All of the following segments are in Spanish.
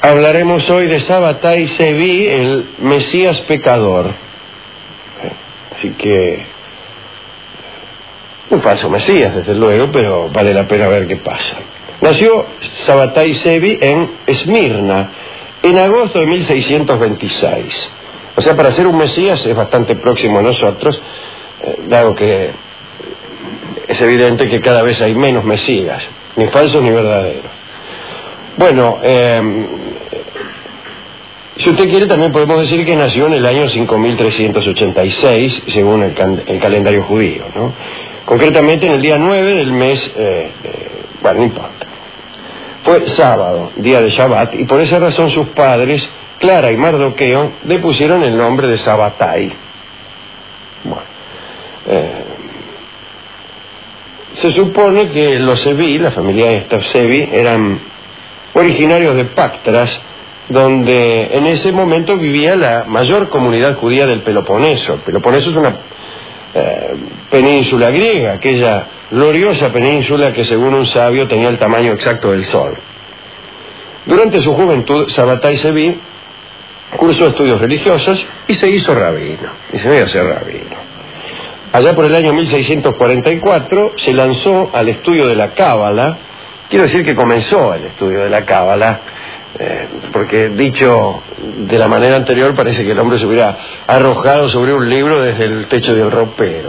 Hablaremos hoy de Sabbatai Zevi, el Mesías pecador. Así que, un falso Mesías, desde luego, pero vale la pena ver qué pasa. Nació Sabbatai Zevi en Esmirna, en agosto de 1626. O sea, para ser un Mesías es bastante próximo a nosotros, dado que es evidente que cada vez hay menos Mesías, ni falsos ni verdaderos. Bueno, si usted quiere también podemos decir que nació en el año 5386, según el calendario judío, ¿no? Concretamente en el día 9 del mes, bueno, no importa. Fue sábado, día de Shabbat, y por esa razón sus padres, Clara y Mardoqueo, le pusieron el nombre de Sabbatai. Bueno, se supone que los Zevi, la familia de estos Zevi, eran originarios de Pactras, donde en ese momento vivía la mayor comunidad judía del Peloponeso. El Peloponeso es una península griega, aquella gloriosa península que según un sabio tenía el tamaño exacto del Sol. Durante su juventud, Sabbatai Zevi cursó estudios religiosos y se hizo rabino, y se iba a ser rabino. Allá por el año 1644 se lanzó al estudio de la Cábala. Quiero decir que comenzó el estudio de la Cábala, porque dicho de la manera anterior parece que el hombre se hubiera arrojado sobre un libro desde el techo del ropero.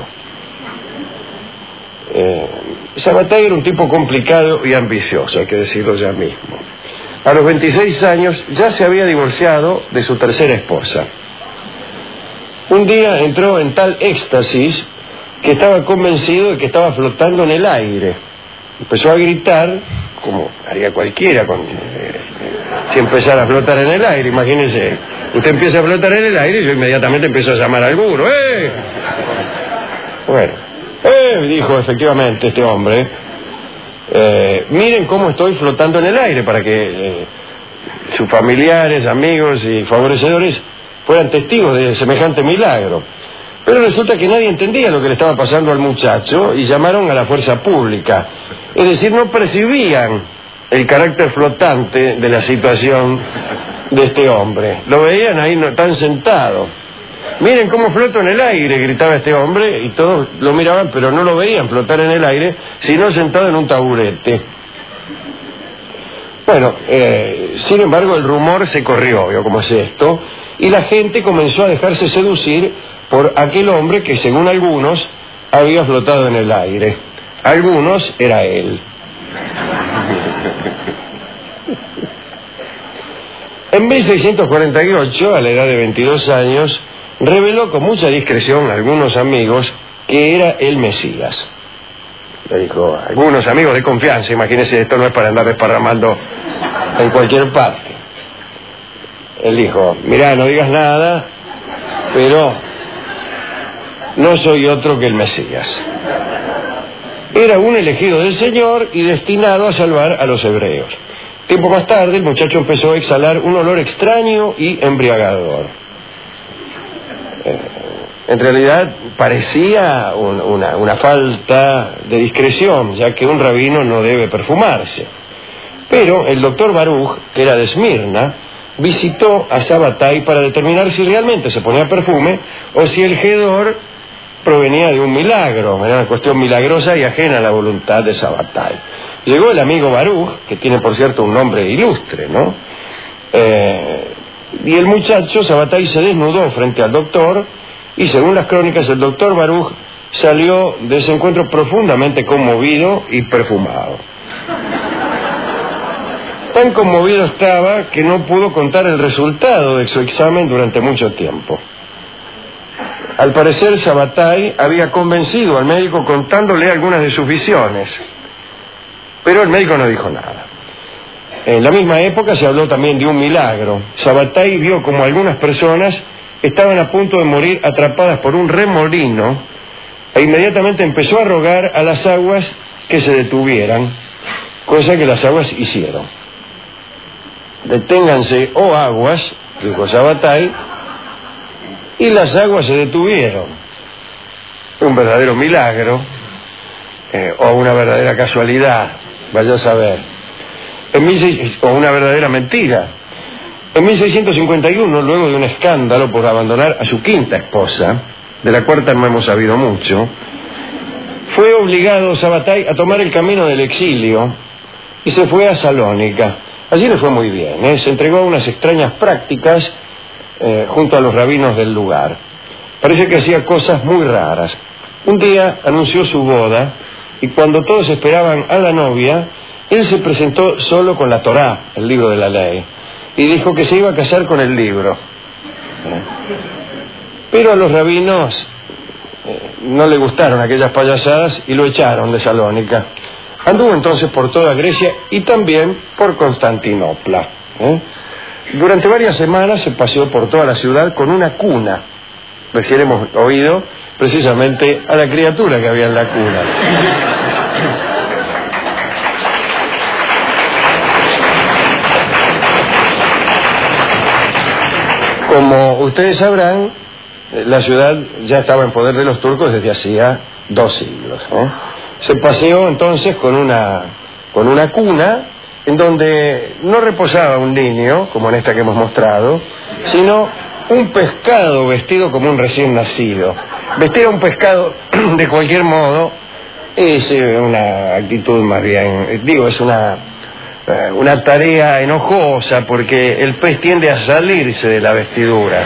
Sabbatai era un tipo complicado y ambicioso, hay que decirlo ya mismo. A los 26 años ya se había divorciado de su tercera esposa. Un día entró en tal éxtasis que estaba convencido de que estaba flotando en el aire. Empezó a gritar, como haría cualquiera si empezara a flotar en el aire. Imagínense, usted empieza a flotar en el aire y yo inmediatamente empiezo a llamar a alguno. Bueno, dijo efectivamente este hombre, miren cómo estoy flotando en el aire, para que sus familiares, amigos y favorecedores fueran testigos de semejante milagro. Pero resulta que nadie entendía lo que le estaba pasando al muchacho y llamaron a la fuerza pública. Es decir, no percibían el carácter flotante de la situación de este hombre. Lo veían ahí tan sentado. Miren cómo floto en el aire, gritaba este hombre, y todos lo miraban, pero no lo veían flotar en el aire, sino sentado en un taburete. Bueno, sin embargo, el rumor se corrió, ¿vio cómo es esto? Y la gente comenzó a dejarse seducir por aquel hombre que, según algunos, había flotado en el aire. Algunos era él. En 1648, a la edad de 22 años, reveló con mucha discreción a algunos amigos que era el Mesías. Le dijo, algunos amigos de confianza, imagínense, esto no es para andar desparramando en cualquier parte. Él dijo, mirá, no digas nada, pero no soy otro que el Mesías. Era un elegido del Señor y destinado a salvar a los hebreos. Tiempo más tarde, el muchacho empezó a exhalar un olor extraño y embriagador. En realidad parecía una falta de discreción, ya que un rabino no debe perfumarse. Pero el doctor Baruch, que era de Esmirna, visitó a Sabbatai para determinar si realmente se ponía perfume o si el hedor provenía de un milagro. Era una cuestión milagrosa y ajena a la voluntad de Sabbatai. Llegó el amigo Baruch, que tiene por cierto un nombre ilustre, ¿no? Y el muchacho Sabbatai se desnudó frente al doctor, y según las crónicas, el doctor Baruch salió de ese encuentro profundamente conmovido y perfumado. Tan conmovido estaba que no pudo contar el resultado de su examen durante mucho tiempo. Al parecer, Sabbatai había convencido al médico contándole algunas de sus visiones, pero el médico no dijo nada. En la misma época se habló también de un milagro. Sabbatai vio como algunas personas estaban a punto de morir atrapadas por un remolino, e inmediatamente empezó a rogar a las aguas que se detuvieran, cosa que las aguas hicieron. Deténganse, oh aguas, dijo Sabbatai, y las aguas se detuvieron. Un verdadero milagro, o una verdadera casualidad, vaya a saber. O una verdadera mentira. En 1651, luego de un escándalo por abandonar a su quinta esposa, de la cuarta no hemos sabido mucho, fue obligado Sabbatai a tomar el camino del exilio y se fue a Salónica. Allí le fue muy bien, se entregó a unas extrañas prácticas junto a los rabinos del lugar. Parece que hacía cosas muy raras. Un día anunció su boda y cuando todos esperaban a la novia, él se presentó solo con la Torá, el libro de la ley, y dijo que se iba a casar con el libro. Pero a los rabinos no le gustaron aquellas payasadas y lo echaron de Salónica. Anduvo entonces por toda Grecia y también por Constantinopla. Durante varias semanas se paseó por toda la ciudad con una cuna. Recién hemos oído precisamente a la criatura que había en la cuna. Como ustedes sabrán, la ciudad ya estaba en poder de los turcos desde hacía 2 siglos. Se paseó entonces con una cuna en donde no reposaba un niño, como en esta que hemos mostrado, sino un pescado vestido como un recién nacido. Vestir a un pescado de cualquier modo es una actitud más bien, es una tarea enojosa, porque el pez tiende a salirse de la vestidura.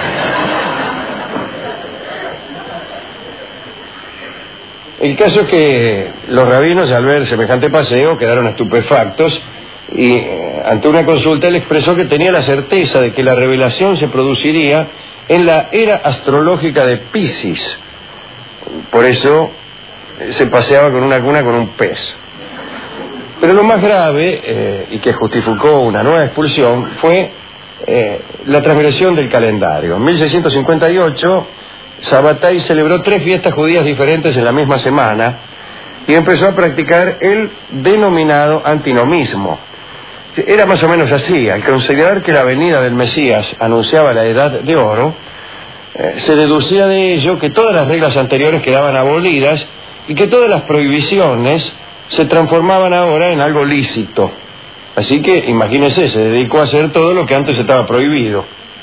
El caso es que los rabinos, al ver semejante paseo, quedaron estupefactos y ante una consulta él expresó que tenía la certeza de que la revelación se produciría en la era astrológica de Piscis. Por eso se paseaba con una cuna con un pez. Pero lo más grave, y que justificó una nueva expulsión, fue la transgresión del calendario. En 1658, Sabbatai celebró 3 fiestas judías diferentes en la misma semana y empezó a practicar el denominado antinomismo. Era más o menos así: al considerar que la venida del Mesías anunciaba la edad de oro, se deducía de ello que todas las reglas anteriores quedaban abolidas y que todas las prohibiciones se transformaban ahora en algo lícito. Así que, imagínense, se dedicó a hacer todo lo que antes estaba prohibido.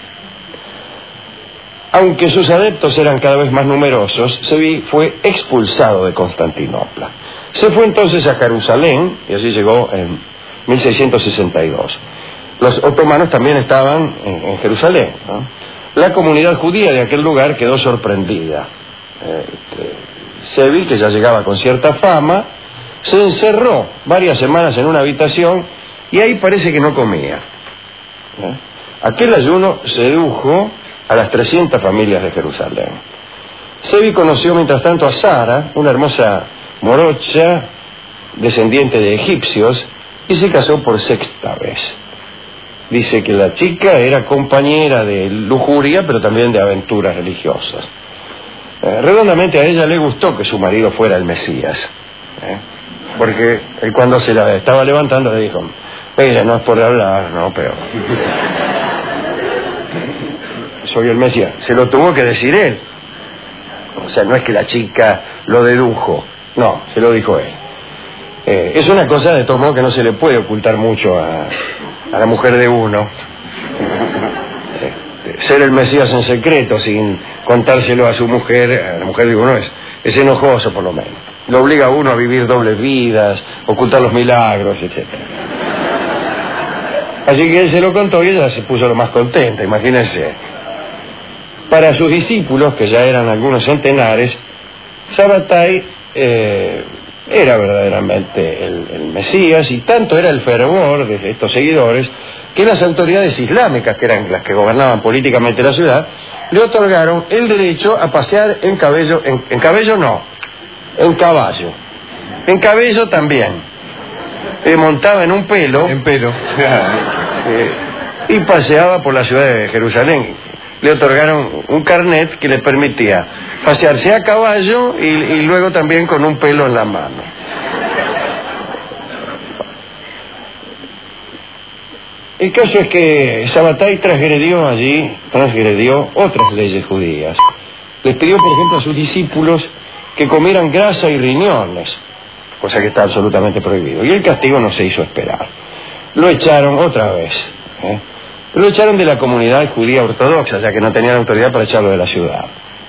Aunque sus adeptos eran cada vez más numerosos, Sevi fue expulsado de Constantinopla. Se fue entonces a Jerusalén, y así llegó en 1662. Los otomanos también estaban en Jerusalén, ¿no? La comunidad judía de aquel lugar quedó sorprendida. Sevi, que ya llegaba con cierta fama, se encerró varias semanas en una habitación y ahí parece que no comía. Aquel ayuno sedujo a las 300 familias de Jerusalén. Sevi conoció mientras tanto a Sara, una hermosa morocha descendiente de egipcios, y se casó por 6ª vez. Dice que la chica era compañera de lujuria, pero también de aventuras religiosas. Redondamente a ella le gustó que su marido fuera el Mesías, porque él, cuando se la estaba levantando, le dijo: mira, no es por hablar, no, pero soy el Mesías. Se lo tuvo que decir él. O sea, no es que la chica lo dedujo, no, se lo dijo él. Es una cosa, de todo modo, que no se le puede ocultar mucho a la mujer de uno. Ser el Mesías en secreto, sin contárselo a su mujer, a la mujer de uno, es enojoso, por lo menos. Lo obliga a uno a vivir dobles vidas, ocultar los milagros, etc. Así que él se lo contó y ella se puso lo más contenta, imagínense. Para sus discípulos, que ya eran algunos centenares, Sabbatai era verdaderamente el Mesías, y tanto era el fervor de estos seguidores que las autoridades islámicas, que eran las que gobernaban políticamente la ciudad, le otorgaron el derecho a pasear en caballo, en caballo. En cabello también. Montaba en un pelo. En pelo. Y paseaba por la ciudad de Jerusalén. Le otorgaron un carnet que le permitía pasearse a caballo y luego también con un pelo en la mano. El caso es que Sabbatai transgredió otras leyes judías. Les pidió, por ejemplo, a sus discípulos que comieran grasa y riñones, cosa que está absolutamente prohibido. Y el castigo no se hizo esperar. Lo echaron otra vez. Pero lo echaron de la comunidad judía ortodoxa, ya que no tenían autoridad para echarlo de la ciudad.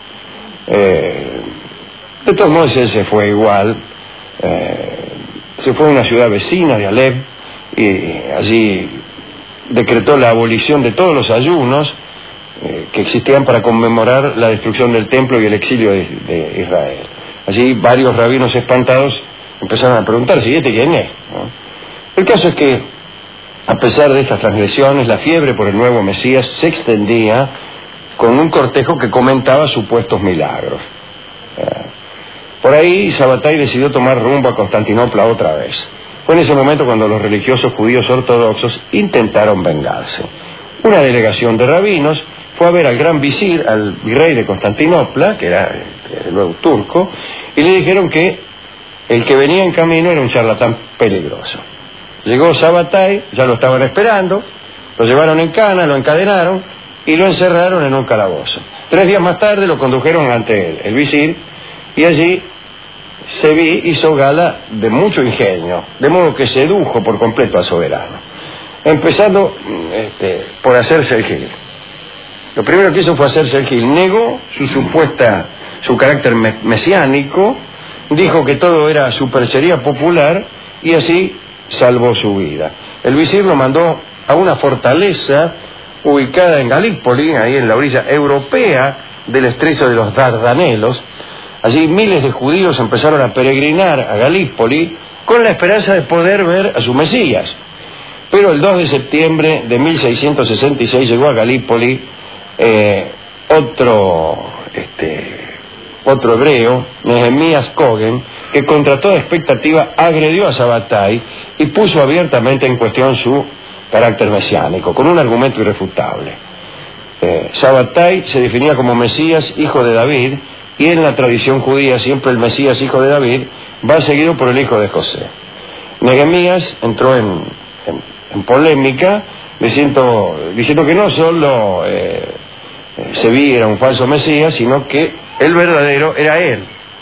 De todos modos, él se fue igual. Se fue a una ciudad vecina de Alep y allí decretó la abolición de todos los ayunos que existían para conmemorar la destrucción del templo y el exilio de Israel. Allí varios rabinos espantados empezaron a preguntarse, ¿y este quién es? ¿No? El caso es que, a pesar de estas transgresiones, la fiebre por el nuevo Mesías se extendía con un cortejo que comentaba supuestos milagros. Por ahí Sabbatai decidió tomar rumbo a Constantinopla otra vez. Fue en ese momento cuando los religiosos judíos ortodoxos intentaron vengarse. Una delegación de rabinos fue a ver al gran visir, al virrey de Constantinopla, que era el nuevo turco, y le dijeron que el que venía en camino era un charlatán peligroso. Llegó Sabbatai, ya lo estaban esperando, lo llevaron en cana, lo encadenaron y lo encerraron en un calabozo. 3 días más tarde lo condujeron ante el visir y allí Sevi hizo gala de mucho ingenio, de modo que sedujo por completo al soberano, empezando por hacerse el gil. Lo primero que hizo fue hacerse el gil, negó su carácter mesiánico, dijo que todo era superchería popular y así salvó su vida. El visir lo mandó a una fortaleza ubicada en Galípoli, ahí en la orilla europea del estrecho de los Dardanelos. Allí miles de judíos empezaron a peregrinar a Galípoli con la esperanza de poder ver a su Mesías. Pero el 2 de septiembre de 1666 llegó a Galípoli otro hebreo, Nehemías Cohen, que contra toda expectativa agredió a Sabbatai y puso abiertamente en cuestión su carácter mesiánico, con un argumento irrefutable. Sabbatai se definía como Mesías, hijo de David, y en la tradición judía siempre el Mesías, hijo de David, va seguido por el hijo de José. Nehemías entró en polémica diciendo que no solo Sevi era un falso Mesías, sino que el verdadero era él.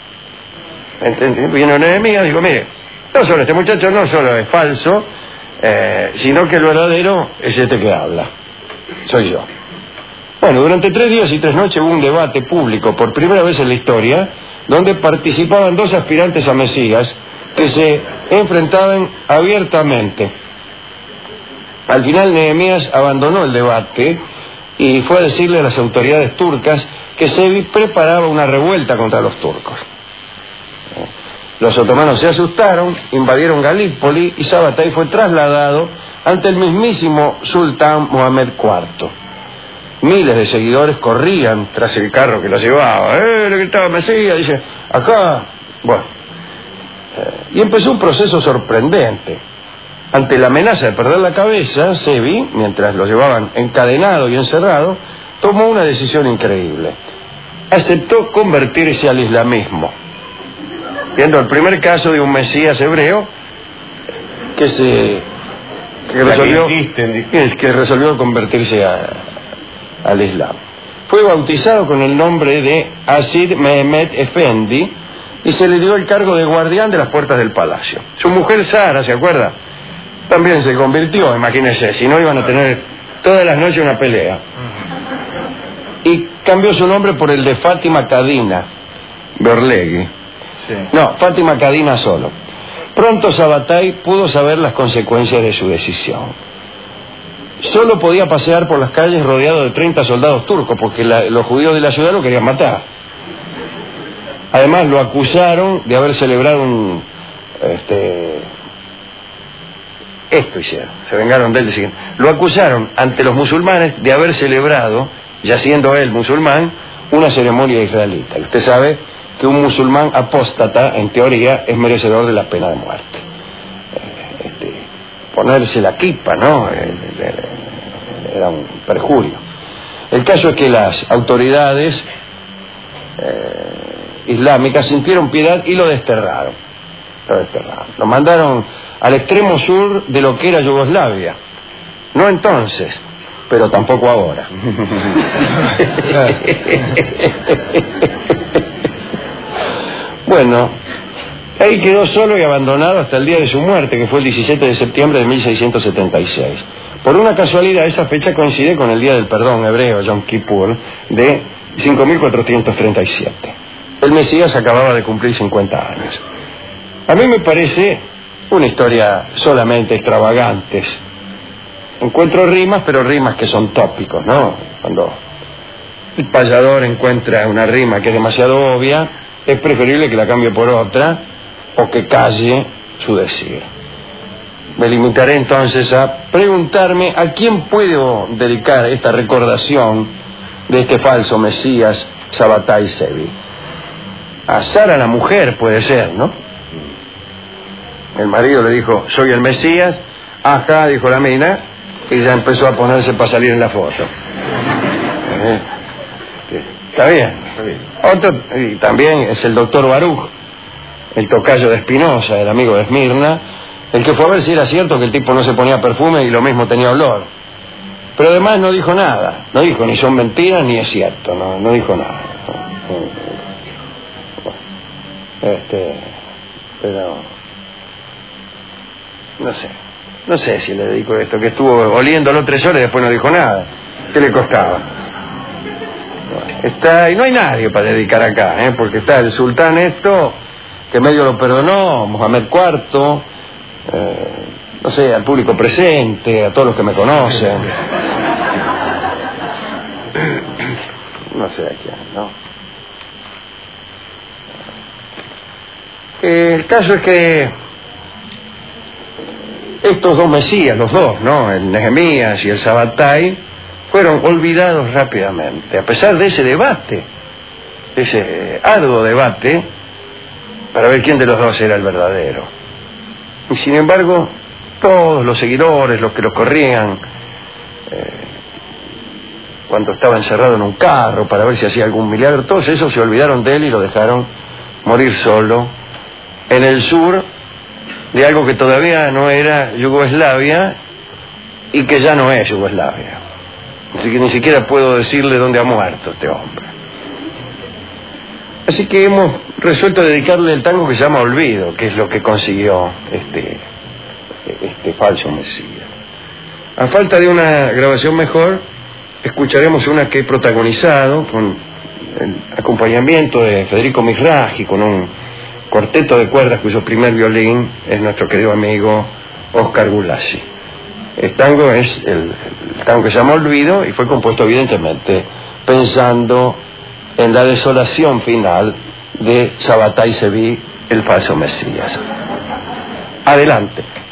Vino Nehemías y dijo, mire, no solo este muchacho no solo es falso, sino que el verdadero es este que habla, soy yo. Bueno, durante 3 días y 3 noches hubo un debate público por primera vez en la historia, donde participaban 2 aspirantes a Mesías que se enfrentaban abiertamente. Al final Nehemías abandonó el debate y fue a decirle a las autoridades turcas que Sevi preparaba una revuelta contra los turcos. Los otomanos se asustaron, invadieron Galípoli y Sabbatai fue trasladado ante el mismísimo sultán Mohamed IV. Miles de seguidores corrían tras el carro que lo llevaba. Le gritaba Mesías, dice, acá. Bueno, y empezó un proceso sorprendente. Ante la amenaza de perder la cabeza, Sevi, mientras lo llevaban encadenado y encerrado, tomó una decisión increíble. Aceptó convertirse al islamismo. Viendo el primer caso de un Mesías hebreo que resolvió convertirse al Islam. Fue bautizado con el nombre de Asid Mehmet Efendi y se le dio el cargo de guardián de las puertas del palacio. Su mujer Sara, ¿se acuerda? También se convirtió, imagínense, si no iban a tener todas las noches una pelea. Y cambió su nombre por el de Fátima Cadina Berlegui. Sí. No, Fátima Cadina solo. Pronto Sabbatai pudo saber las consecuencias de su decisión. Solo podía pasear por las calles rodeado de 30 soldados turcos, porque los judíos de la ciudad lo querían matar. Además lo acusaron de haber celebrado esto hicieron, se vengaron de él diciendo, lo acusaron ante los musulmanes de haber celebrado, ya siendo él musulmán, una ceremonia israelita. Y usted sabe que un musulmán apóstata, en teoría, es merecedor de la pena de muerte. Ponerse la kipa, ¿no? Era un perjurio. El caso es que las autoridades islámicas sintieron piedad y lo desterraron. Lo mandaron al extremo sur de lo que era Yugoslavia. No entonces, pero tampoco ahora. Bueno, ahí quedó solo y abandonado hasta el día de su muerte, que fue el 17 de septiembre de 1676. Por una casualidad, esa fecha coincide con el Día del Perdón hebreo, Yom Kippur, de 5.437. El Mesías acababa de cumplir 50 años. A mí me parece una historia solamente extravagantes. Encuentro rimas, pero rimas que son tópicos, ¿no? Cuando el payador encuentra una rima que es demasiado obvia, es preferible que la cambie por otra o que calle su decir. Me limitaré entonces a preguntarme a quién puedo dedicar esta recordación de este falso Mesías, Sabbatai Zevi. A Sara, la mujer, puede ser, ¿no? El marido le dijo, soy el Mesías. Ajá, dijo la mina, y ya empezó a ponerse para salir en la foto. Está bien, está bien. Otro, y también es el doctor Baruch, el tocayo de Espinosa, el amigo de Esmirna, el que fue a ver si era cierto que el tipo no se ponía perfume y lo mismo tenía olor. Pero además no dijo nada, no dijo ni son mentiras ni es cierto, no dijo nada. Pero no sé si le dedico esto, que estuvo oliéndolo 3 horas y después no dijo nada. ¿Qué le costaba? Y no hay nadie para dedicar acá, porque está el sultán que medio lo perdonó, Mohamed IV, no sé, al público presente, a todos los que me conocen. No sé a quién, ¿no? El caso es que estos dos Mesías, los dos, ¿no? El Nehemías y el Sabbatai, fueron olvidados rápidamente, a pesar de ese debate, ese arduo debate, para ver quién de los dos era el verdadero. Y sin embargo, todos los seguidores, los que lo corrían, cuando estaba encerrado en un carro para ver si hacía algún milagro, todos esos se olvidaron de él y lo dejaron morir solo en el sur de algo que todavía no era Yugoslavia y que ya no es Yugoslavia. Así que ni siquiera puedo decirle dónde ha muerto este hombre. Así que hemos resuelto dedicarle el tango que se llama Olvido, que es lo que consiguió este falso Mesías. A falta de una grabación mejor, escucharemos una que he protagonizado con el acompañamiento de Federico Mizrahi, con un cuarteto de cuerdas cuyo primer violín es nuestro querido amigo Oscar Gulassi. El tango es el tango que se llama Olvido y fue compuesto evidentemente pensando en la desolación final de Sabbatai Zevi, el falso Mesías. Adelante.